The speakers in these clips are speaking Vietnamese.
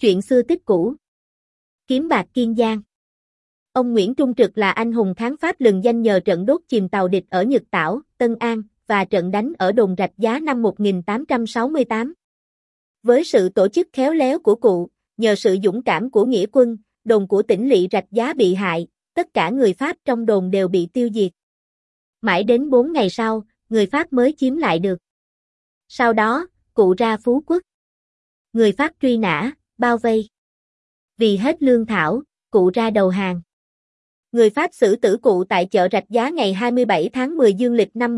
Chuyện xưa tích cũ. Kiếm bạc Kiên Giang. Ông Nguyễn Trung Trực là anh hùng kháng Pháp lừng danh nhờ trận đốt chìm tàu địch ở Nhật Tảo, Tân An, và trận đánh ở đồn Rạch Giá năm 1868. Với sự tổ chức khéo léo của cụ, nhờ sự dũng cảm của nghĩa quân, đồn của tỉnh lỵ Rạch Giá bị hại, tất cả người Pháp trong đồn đều bị tiêu diệt. Mãi đến 4 ngày sau, người Pháp mới chiếm lại được. Sau đó, cụ ra Phú Quốc. Người Pháp truy nã, bao vây. Vì hết lương thảo, cụ ra đầu hàng. Người Pháp xử tử cụ tại chợ Rạch Giá ngày 27 tháng 10 dương lịch năm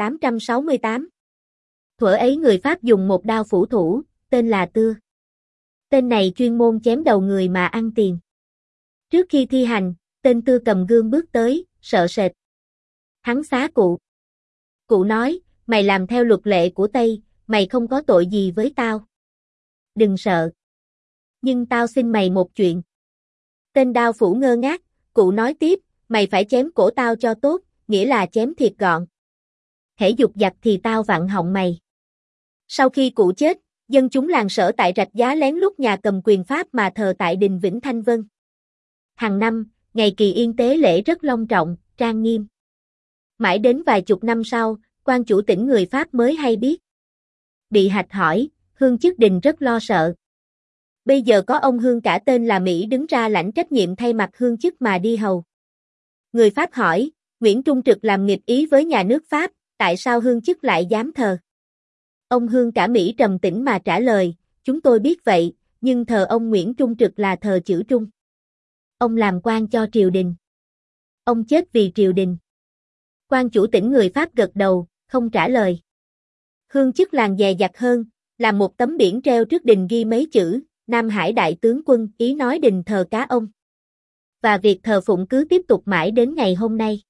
1868. Thuở ấy người Pháp dùng một đao phủ thủ, tên là Tưa. Tên này chuyên môn chém đầu người mà ăn tiền. Trước khi thi hành, tên Tưa cầm gươm bước tới, sợ sệt. Hắn xá cụ. Cụ nói, mày làm theo luật lệ của Tây, mày không có tội gì với tao. Đừng sợ. Nhưng tao xin mày một chuyện. Tên đao phủ ngơ ngác, cụ nói tiếp, mày phải chém cổ tao cho tốt, nghĩa là chém thiệt gọn. Hễ dục dặt thì tao vặn họng mày. Sau khi cụ chết, dân chúng làng Sở tại Rạch Giá lén lút nhà cầm quyền Pháp mà thờ tại đình Vĩnh Thanh Vân. Hàng năm, ngày kỳ yên tế lễ rất long trọng, trang nghiêm. Mãi đến vài chục năm sau, quan chủ tỉnh người Pháp mới hay biết. Bị hạch hỏi, hương chức đình rất lo sợ. Bây giờ có ông hương cả tên là Mỹ đứng ra lãnh trách nhiệm thay mặt hương chức mà đi hầu. Người Pháp hỏi, Nguyễn Trung Trực làm nghịch ý với nhà nước Pháp, tại sao hương chức lại dám thờ? Ông hương cả Mỹ trầm tĩnh mà trả lời, chúng tôi biết vậy, nhưng thờ ông Nguyễn Trung Trực là thờ chữ Trung. Ông làm quan cho triều đình. Ông chết vì triều đình. Quan chủ tỉnh người Pháp gật đầu, không trả lời. Hương chức làng dè dặt hơn, làm một tấm biển treo trước đình ghi mấy chữ, Nam Hải đại tướng quân, ý nói đình thờ cá ông. Và việc thờ phụng cứ tiếp tục mãi đến ngày hôm nay.